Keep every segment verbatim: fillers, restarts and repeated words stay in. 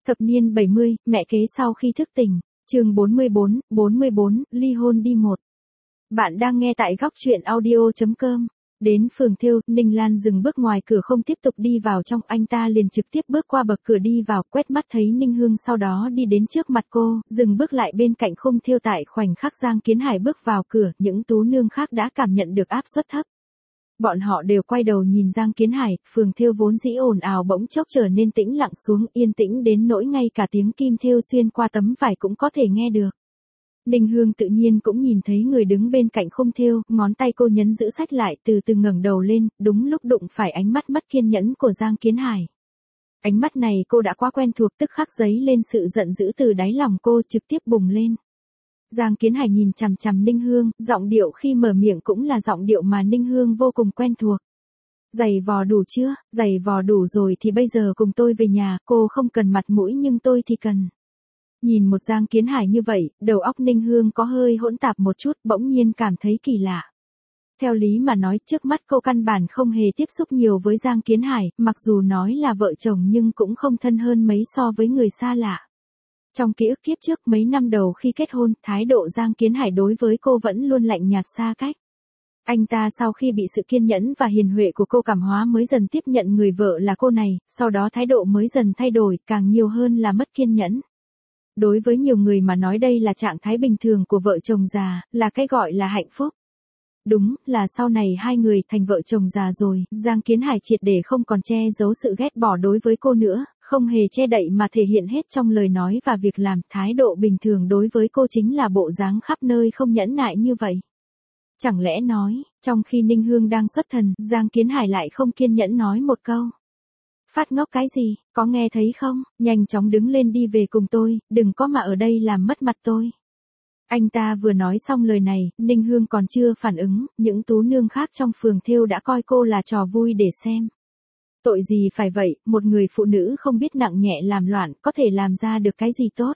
Thập niên bảy mươi, mẹ kế sau khi thức tỉnh. Chương bốn mươi bốn, bốn mươi bốn, ly hôn đi một. Bạn đang nghe tại góc truyện audio chấm com. Đến phường Thêu, Ninh Lan dừng bước ngoài cửa không tiếp tục đi vào trong, anh ta liền trực tiếp bước qua bậc cửa đi vào, quét mắt thấy Ninh Hương sau đó đi đến trước mặt cô, dừng bước lại bên cạnh khung thêu. Tại khoảnh khắc Giang Kiến Hải bước vào cửa, những tú nương khác đã cảm nhận được áp suất thấp. Bọn họ đều quay đầu nhìn Giang Kiến Hải, phường thêu vốn dĩ ồn ào bỗng chốc trở nên tĩnh lặng xuống, yên tĩnh đến nỗi ngay cả tiếng kim thêu xuyên qua tấm vải cũng có thể nghe được. Ninh Hương tự nhiên cũng nhìn thấy người đứng bên cạnh khung thêu, ngón tay cô nhấn giữ sách lại, từ từ ngẩng đầu lên, đúng lúc đụng phải ánh mắt mất kiên nhẫn của Giang Kiến Hải. Ánh mắt này cô đã quá quen thuộc, tức khắc dấy lên sự giận dữ từ đáy lòng cô, trực tiếp bùng lên. Giang Kiến Hải nhìn chằm chằm Ninh Hương, giọng điệu khi mở miệng cũng là giọng điệu mà Ninh Hương vô cùng quen thuộc. Giày vò đủ chưa, giày vò đủ rồi thì bây giờ cùng tôi về nhà, cô không cần mặt mũi nhưng tôi thì cần. Nhìn một Giang Kiến Hải như vậy, đầu óc Ninh Hương có hơi hỗn tạp một chút, bỗng nhiên cảm thấy kỳ lạ. Theo lý mà nói, trước mắt cô căn bản không hề tiếp xúc nhiều với Giang Kiến Hải, mặc dù nói là vợ chồng nhưng cũng không thân hơn mấy so với người xa lạ. Trong ký ức kiếp trước mấy năm đầu khi kết hôn, thái độ Giang Kiến Hải đối với cô vẫn luôn lạnh nhạt xa cách. Anh ta sau khi bị sự kiên nhẫn và hiền huệ của cô cảm hóa mới dần tiếp nhận người vợ là cô này, sau đó thái độ mới dần thay đổi, càng nhiều hơn là mất kiên nhẫn. Đối với nhiều người mà nói đây là trạng thái bình thường của vợ chồng già, là cái gọi là hạnh phúc. Đúng, là sau này hai người thành vợ chồng già rồi, Giang Kiến Hải triệt để không còn che giấu sự ghét bỏ đối với cô nữa, không hề che đậy mà thể hiện hết trong lời nói và việc làm, thái độ bình thường đối với cô chính là bộ dáng khắp nơi không nhẫn nại như vậy. Chẳng lẽ nói, trong khi Ninh Hương đang xuất thần, Giang Kiến Hải lại không kiên nhẫn nói một câu. Phát ngốc cái gì, có nghe thấy không, nhanh chóng đứng lên đi về cùng tôi, đừng có mà ở đây làm mất mặt tôi. Anh ta vừa nói xong lời này, Ninh Hương còn chưa phản ứng, những tú nương khác trong phường thêu đã coi cô là trò vui để xem. Tội gì phải vậy, một người phụ nữ không biết nặng nhẹ làm loạn, có thể làm ra được cái gì tốt.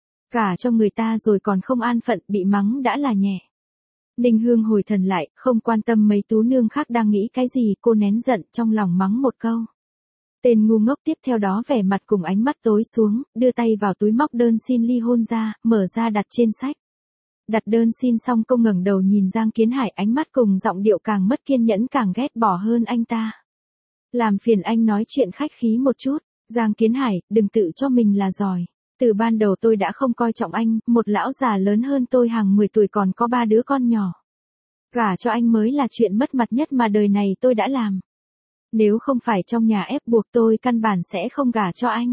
Cả cho người ta rồi còn không an phận, bị mắng đã là nhẹ. Ninh Hương hồi thần lại, không quan tâm mấy tú nương khác đang nghĩ cái gì, cô nén giận trong lòng mắng một câu. Tên ngu ngốc tiếp theo đó vẻ mặt cùng ánh mắt tối xuống, đưa tay vào túi móc đơn xin ly hôn ra, mở ra đặt trên sách. Đặt đơn xin xong cô ngẩng đầu nhìn Giang Kiến Hải, ánh mắt cùng giọng điệu càng mất kiên nhẫn càng ghét bỏ hơn anh ta. Làm phiền anh nói chuyện khách khí một chút, Giang Kiến Hải, đừng tự cho mình là giỏi. Từ ban đầu tôi đã không coi trọng anh, một lão già lớn hơn tôi hàng mười tuổi còn có ba đứa con nhỏ. Gả cho anh mới là chuyện mất mặt nhất mà đời này tôi đã làm. Nếu không phải trong nhà ép buộc tôi căn bản sẽ không gả cho anh.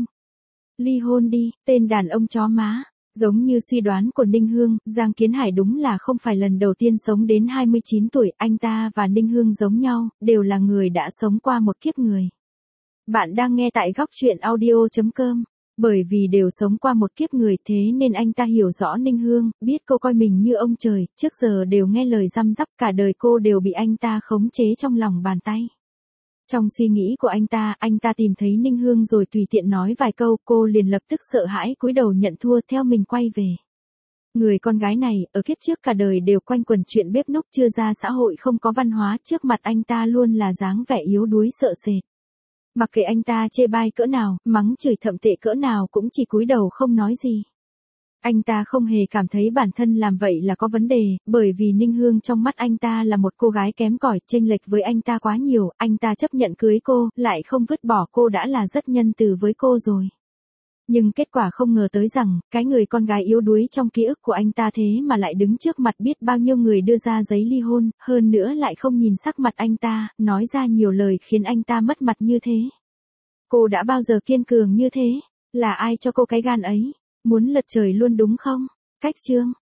Ly hôn đi, tên đàn ông chó má. Giống như suy đoán của Ninh Hương, Giang Kiến Hải đúng là không phải lần đầu tiên sống đến hai mươi chín tuổi, anh ta và Ninh Hương giống nhau, đều là người đã sống qua một kiếp người. Bạn đang nghe tại góc truyện audio chấm com. Bởi vì đều sống qua một kiếp người thế nên anh ta hiểu rõ Ninh Hương, biết cô coi mình như ông trời, trước giờ đều nghe lời răm rắp, cả đời cô đều bị anh ta khống chế trong lòng bàn tay. Trong suy nghĩ của anh ta, anh ta tìm thấy Ninh Hương rồi tùy tiện nói vài câu, cô liền lập tức sợ hãi cúi đầu nhận thua theo mình quay về. Người con gái này, ở kiếp trước cả đời đều quanh quẩn chuyện bếp núc, chưa ra xã hội không có văn hóa, trước mặt anh ta luôn là dáng vẻ yếu đuối sợ sệt. Mặc kệ anh ta chê bai cỡ nào, mắng chửi thậm tệ cỡ nào cũng chỉ cúi đầu không nói gì. Anh ta không hề cảm thấy bản thân làm vậy là có vấn đề, bởi vì Ninh Hương trong mắt anh ta là một cô gái kém cỏi, chênh lệch với anh ta quá nhiều, anh ta chấp nhận cưới cô, lại không vứt bỏ cô đã là rất nhân từ với cô rồi. Nhưng kết quả không ngờ tới rằng, cái người con gái yếu đuối trong ký ức của anh ta thế mà lại đứng trước mặt biết bao nhiêu người đưa ra giấy ly hôn, hơn nữa lại không nhìn sắc mặt anh ta, nói ra nhiều lời khiến anh ta mất mặt như thế. Cô đã bao giờ kiên cường như thế? Là ai cho cô cái gan ấy? Muốn lật trời luôn đúng không? Cách chương